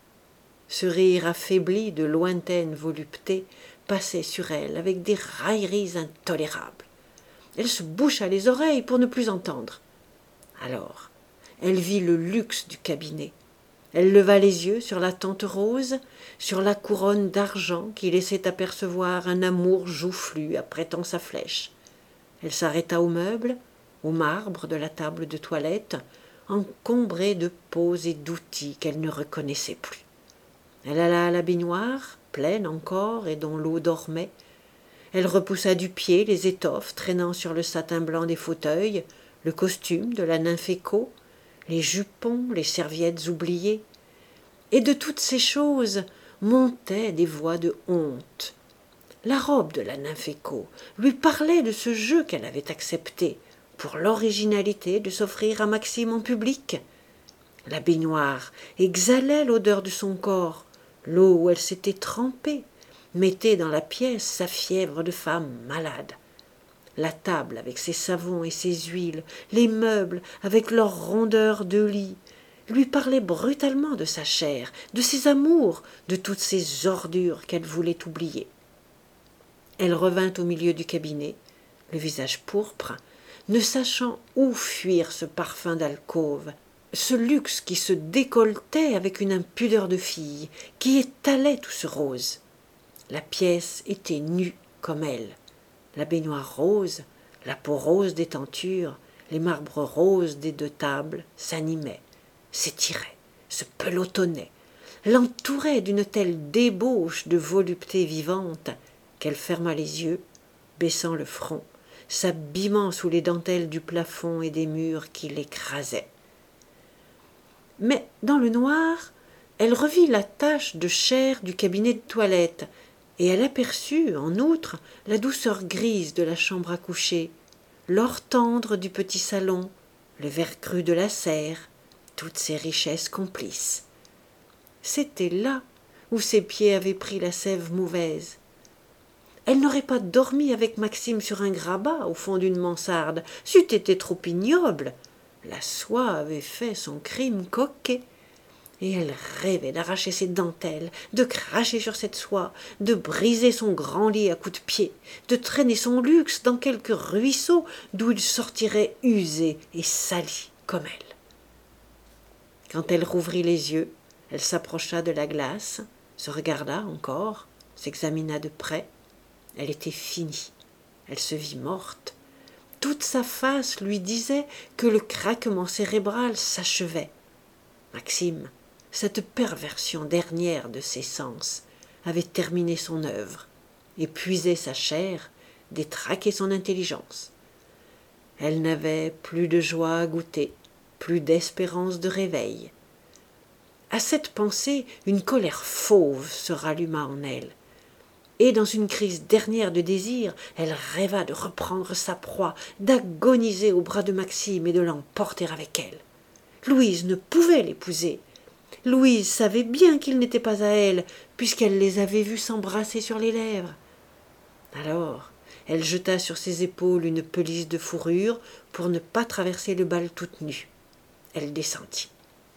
Ce rire affaibli de lointaine volupté passait sur elle avec des railleries intolérables. Elle se boucha les oreilles pour ne plus entendre. Alors, elle vit le luxe du cabinet. Elle leva les yeux sur la tente rose, sur la couronne d'argent qui laissait apercevoir un amour joufflu apprêtant sa flèche. Elle s'arrêta aux meubles, au marbre de la table de toilette, encombrée de pots et d'outils qu'elle ne reconnaissait plus. Elle alla à la baignoire, pleine encore et dont l'eau dormait. Elle repoussa du pied les étoffes traînant sur le satin blanc des fauteuils, le costume de la nymphe Écho, les jupons, les serviettes oubliées. Et de toutes ces choses montaient des voix de honte. La robe de la nymphe Écho lui parlait de ce jeu qu'elle avait accepté, pour l'originalité de s'offrir à Maxime en public. La baignoire exhalait l'odeur de son corps, l'eau où elle s'était trempée mettait dans la pièce sa fièvre de femme malade. La table avec ses savons et ses huiles, les meubles avec leur rondeur de lit, lui parlaient brutalement de sa chair, de ses amours, de toutes ces ordures qu'elle voulait oublier. Elle revint au milieu du cabinet, le visage pourpre, ne sachant où fuir ce parfum d'alcôve, ce luxe qui se décolletait avec une impudeur de fille, qui étalait tout ce rose. La pièce était nue comme elle. La baignoire rose, la peau rose des tentures, les marbres roses des deux tables s'animaient, s'étiraient, se pelotonnaient, l'entouraient d'une telle débauche de volupté vivante qu'elle ferma les yeux, baissant le front, s'abîmant sous les dentelles du plafond et des murs qui l'écrasaient. Mais dans le noir, elle revit la tache de chair du cabinet de toilette, et elle aperçut, en outre, la douceur grise de la chambre à coucher, l'or tendre du petit salon, le vert cru de la serre, toutes ces richesses complices. C'était là où ses pieds avaient pris la sève mauvaise. Elle n'aurait pas dormi avec Maxime sur un grabat au fond d'une mansarde, c'eût été trop ignoble. La soie avait fait son crime coquet, et elle rêvait d'arracher ses dentelles, de cracher sur cette soie, de briser son grand lit à coups de pied, de traîner son luxe dans quelque ruisseau d'où il sortirait usé et sali. comme elle. Quand elle rouvrit les yeux, elle s'approcha de la glace, se regarda encore, s'examina de près. Elle était finie. Elle se vit morte. Toute sa face lui disait que le craquement cérébral s'achevait. Maxime, cette perversion dernière de ses sens, avait terminé son œuvre, épuisé sa chair, détraqué son intelligence. Elle n'avait plus de joie à goûter, plus d'espérance de réveil. À cette pensée, une colère fauve se ralluma en elle. Et dans une crise dernière de désir, elle rêva de reprendre sa proie, d'agoniser au bras de Maxime et de l'emporter avec elle. Louise ne pouvait l'épouser. Louise savait bien qu'il n'était pas à elle, puisqu'elle les avait vus s'embrasser sur les lèvres. Alors, elle jeta sur ses épaules une pelisse de fourrure pour ne pas traverser le bal toute nue. Elle descendit.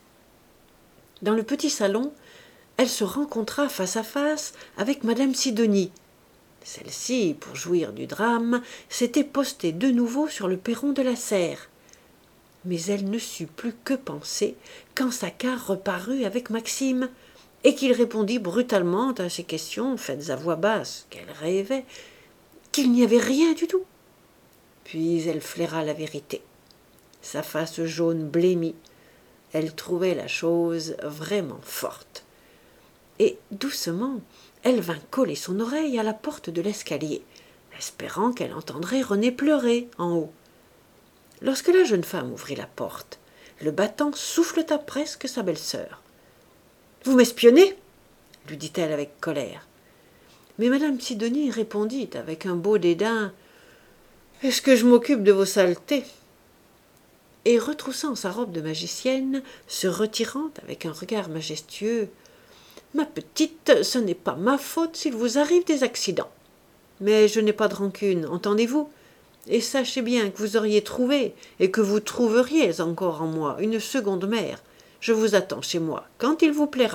Dans le petit salon, elle se rencontra face à face avec madame Sidonie. Celle-ci, pour jouir du drame, s'était postée de nouveau sur le perron de la serre. Mais elle ne sut plus que penser quand Saccard reparut avec Maxime, et qu'il répondit brutalement à ses questions, faites à voix basse, qu'elle rêvait, qu'il n'y avait rien du tout. Puis elle flaira la vérité. Sa face jaune blêmit. Elle trouvait la chose vraiment forte. Et doucement, elle vint coller son oreille à la porte de l'escalier, espérant qu'elle entendrait René pleurer en haut. Lorsque la jeune femme ouvrit la porte, le battant souffleta presque sa belle-sœur. « Vous m'espionnez » lui dit-elle avec colère. Mais madame Sidonie répondit avec un beau dédain « Est-ce que je m'occupe de vos saletés ?» Et retroussant sa robe de magicienne, se retirant avec un regard majestueux, « Ma petite, ce n'est pas ma faute s'il vous arrive des accidents. Mais je n'ai pas de rancune, entendez-vous ? Et sachez bien que vous auriez trouvé, et que vous trouveriez encore en moi, une seconde mère. Je vous attends chez moi, quand il vous plaira. »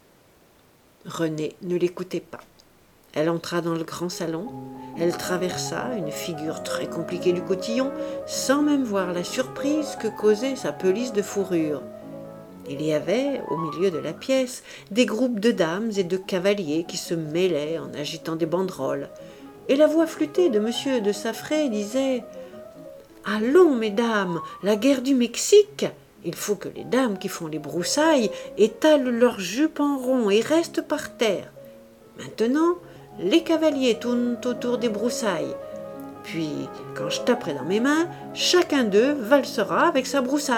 Renée ne l'écoutait pas. Elle entra dans le grand salon, elle traversa une figure très compliquée du cotillon, sans même voir la surprise que causait sa pelisse de fourrure. Il y avait, au milieu de la pièce, des groupes de dames et de cavaliers qui se mêlaient en agitant des banderoles, et la voix flûtée de monsieur de Saffré disait « Allons, mesdames, la guerre du Mexique ! Il faut que les dames qui font les broussailles étalent leurs jupes en rond et restent par terre. Maintenant, les cavaliers tournent autour des broussailles. Puis, quand je taperai dans mes mains, chacun d'eux valsera avec sa broussaille. »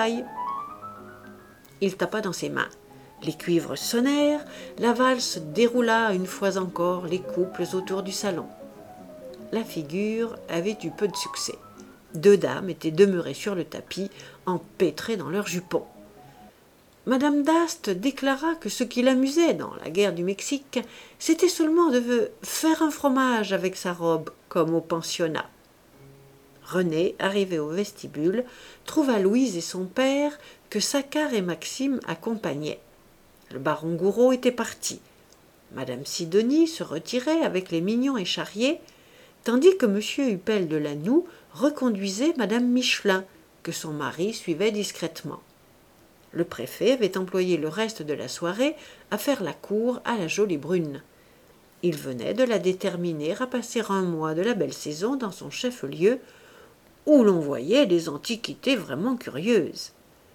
Il tapa dans ses mains. Les cuivres sonnèrent, la valse déroula une fois encore les couples autour du salon. La figure avait eu peu de succès. Deux dames étaient demeurées sur le tapis, empêtrées dans leurs jupons. Madame d'Ast déclara que ce qui l'amusait dans la guerre du Mexique, c'était seulement de faire un fromage avec sa robe, comme au pensionnat. René, arrivé au vestibule, trouva Louise et son père que Saccard et Maxime accompagnaient. Le baron Gouraud était parti. Madame Sidonie se retirait avec les mignons et Charrier, tandis que monsieur Huppel de Lanoux reconduisait madame Michelin, que son mari suivait discrètement. Le préfet avait employé le reste de la soirée à faire la cour à la jolie brune. Il venait de la déterminer à passer un mois de la belle saison dans son chef-lieu, où l'on voyait des antiquités vraiment curieuses.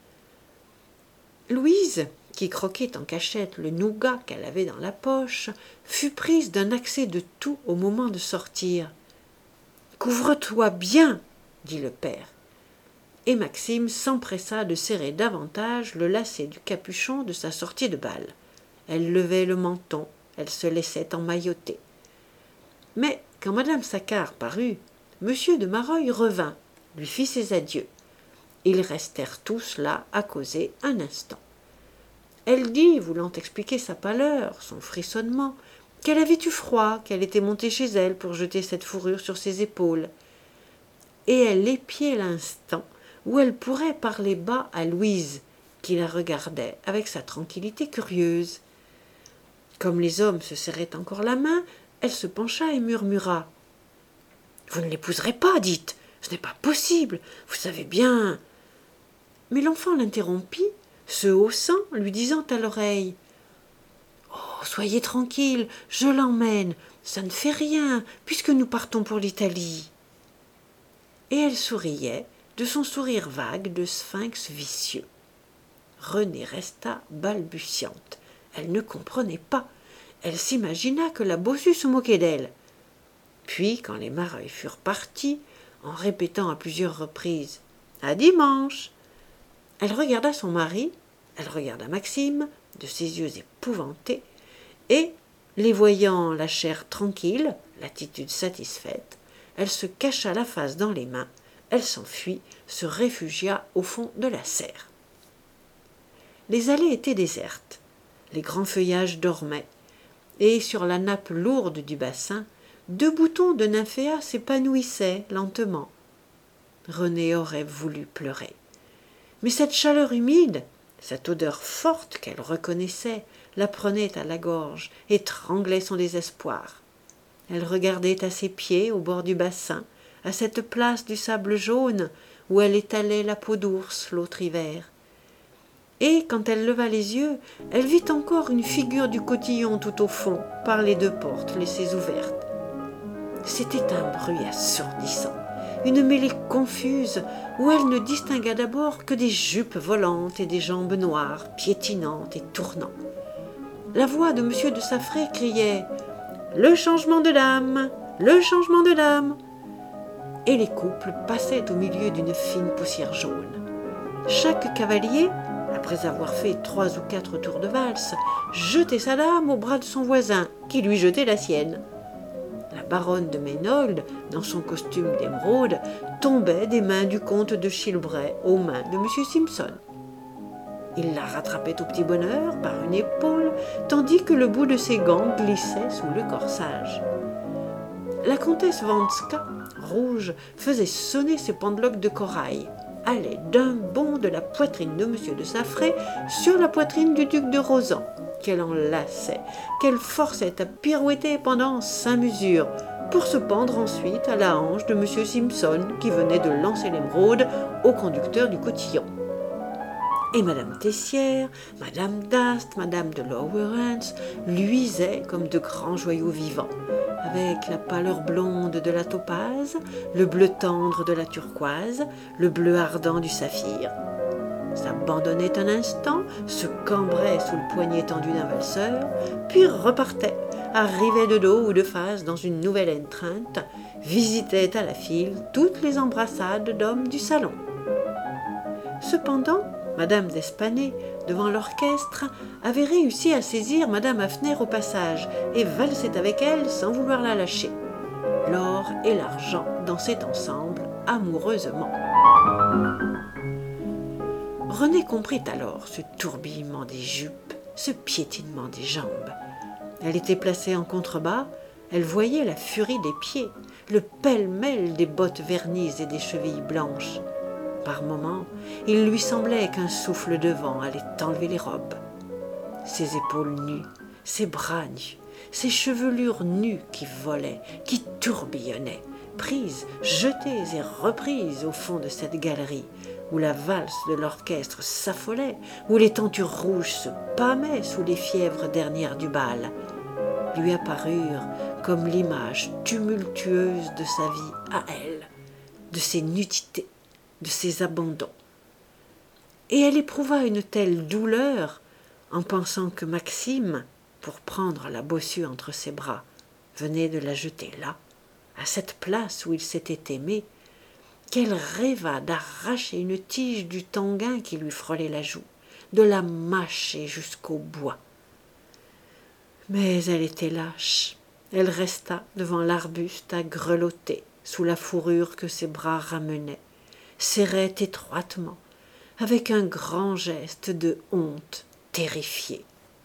Louise, qui croquait en cachette le nougat qu'elle avait dans la poche, fut prise d'un accès de toux au moment de sortir. « Couvre-toi bien !» dit le père. Et Maxime s'empressa de serrer davantage le lacet du capuchon de sa sortie de bal. Elle levait le menton, elle se laissait emmailloter. Mais quand madame Saccard parut, monsieur de Mareuil revint, lui fit ses adieux. Ils restèrent tous là à causer un instant. Elle dit, voulant expliquer sa pâleur, son frissonnement, qu'elle avait eu froid, qu'elle était montée chez elle pour jeter cette fourrure sur ses épaules. Et elle épiait l'instant où elle pourrait parler bas à Louise, qui la regardait avec sa tranquillité curieuse. Comme les hommes se serraient encore la main, elle se pencha et murmura « Vous ne l'épouserez pas, dites, ce n'est pas possible, vous savez bien. » Mais l'enfant l'interrompit, se haussant, lui disant à l'oreille « Oh, soyez tranquille, je l'emmène, ça ne fait rien, puisque nous partons pour l'Italie. » Et elle souriait, de son sourire vague de sphinx vicieux. Renée resta balbutiante. Elle ne comprenait pas. Elle s'imagina que la bossue se moquait d'elle. Puis, quand les mareuils furent partis, en répétant à plusieurs reprises « À dimanche !» elle regarda son mari, elle regarda Maxime, de ses yeux épouvantés, et, les voyant la chair tranquille, l'attitude satisfaite, elle se cacha la face dans les mains, elle s'enfuit, se réfugia au fond de la serre. Les allées étaient désertes, les grands feuillages dormaient, et sur la nappe lourde du bassin, deux boutons de nymphéas s'épanouissaient lentement. Renée aurait voulu pleurer. Mais cette chaleur humide, cette odeur forte qu'elle reconnaissait, la prenait à la gorge, étranglait son désespoir. Elle regardait à ses pieds, au bord du bassin, à cette place du sable jaune où elle étalait la peau d'ours l'autre hiver. Et, quand elle leva les yeux, elle vit encore une figure du cotillon tout au fond, par les deux portes laissées ouvertes. C'était un bruit assourdissant, une mêlée confuse où elle ne distingua d'abord que des jupes volantes et des jambes noires, piétinantes et tournant. La voix de M. de Saffré criait « Le changement de dame ! Le changement de dame !» Et les couples passaient au milieu d'une fine poussière jaune. Chaque cavalier, après avoir fait trois ou quatre tours de valse, jetait sa dame au bras de son voisin, qui lui jetait la sienne. La baronne de Mainold, dans son costume d'émeraude, tombait des mains du comte de Chilbray aux mains de M. Simpson. Il la rattrapait au petit bonheur par une épaule, tandis que le bout de ses gants glissait sous le corsage. La comtesse Vanska, rouge, faisait sonner ses pendeloques de corail, allait d'un bond de la poitrine de M. de Saffré sur la poitrine du duc de Rosan, qu'elle enlaçait, qu'elle forçait à pirouetter pendant cinq mesures, pour se pendre ensuite à la hanche de M. Simpson, qui venait de lancer l'émeraude au conducteur du cotillon. Et Madame Tessière, Madame d'Ast, Madame de Lowerhance luisaient comme de grands joyaux vivants, avec la pâleur blonde de la topaze, le bleu tendre de la turquoise, le bleu ardent du saphir. S'abandonnaient un instant, se cambraient sous le poignet tendu d'un valseur, puis repartaient, arrivaient de dos ou de face dans une nouvelle étreinte, visitaient à la file toutes les embrassades d'hommes du salon. Cependant, Madame d'Espanay, devant l'orchestre, avait réussi à saisir Madame Hafner au passage et valsait avec elle sans vouloir la lâcher. L'or et l'argent dansaient ensemble, amoureusement. Renée comprit alors ce tourbillonnement des jupes, ce piétinement des jambes. Elle était placée en contrebas, elle voyait la furie des pieds, le pêle-mêle des bottes vernies et des chevilles blanches. Par moments, il lui semblait qu'un souffle de vent allait enlever les robes. Ses épaules nues, ses bras nus, ses chevelures nues qui volaient, qui tourbillonnaient, prises, jetées et reprises au fond de cette galerie, où la valse de l'orchestre s'affolait, où les tentures rouges se pâmaient sous les fièvres dernières du bal, lui apparurent comme l'image tumultueuse de sa vie à elle, de ses nudités, de ses abandons. Et elle éprouva une telle douleur en pensant que Maxime, pour prendre la bossue entre ses bras, venait de la jeter là, à cette place où il s'était aimé, qu'elle rêva d'arracher une tige du tanguin qui lui frôlait la joue, de la mâcher jusqu'au bois. Mais elle était lâche. Elle resta devant l'arbuste à grelotter sous la fourrure que ses bras ramenaient, serrait étroitement, avec un grand geste de honte terrifiée.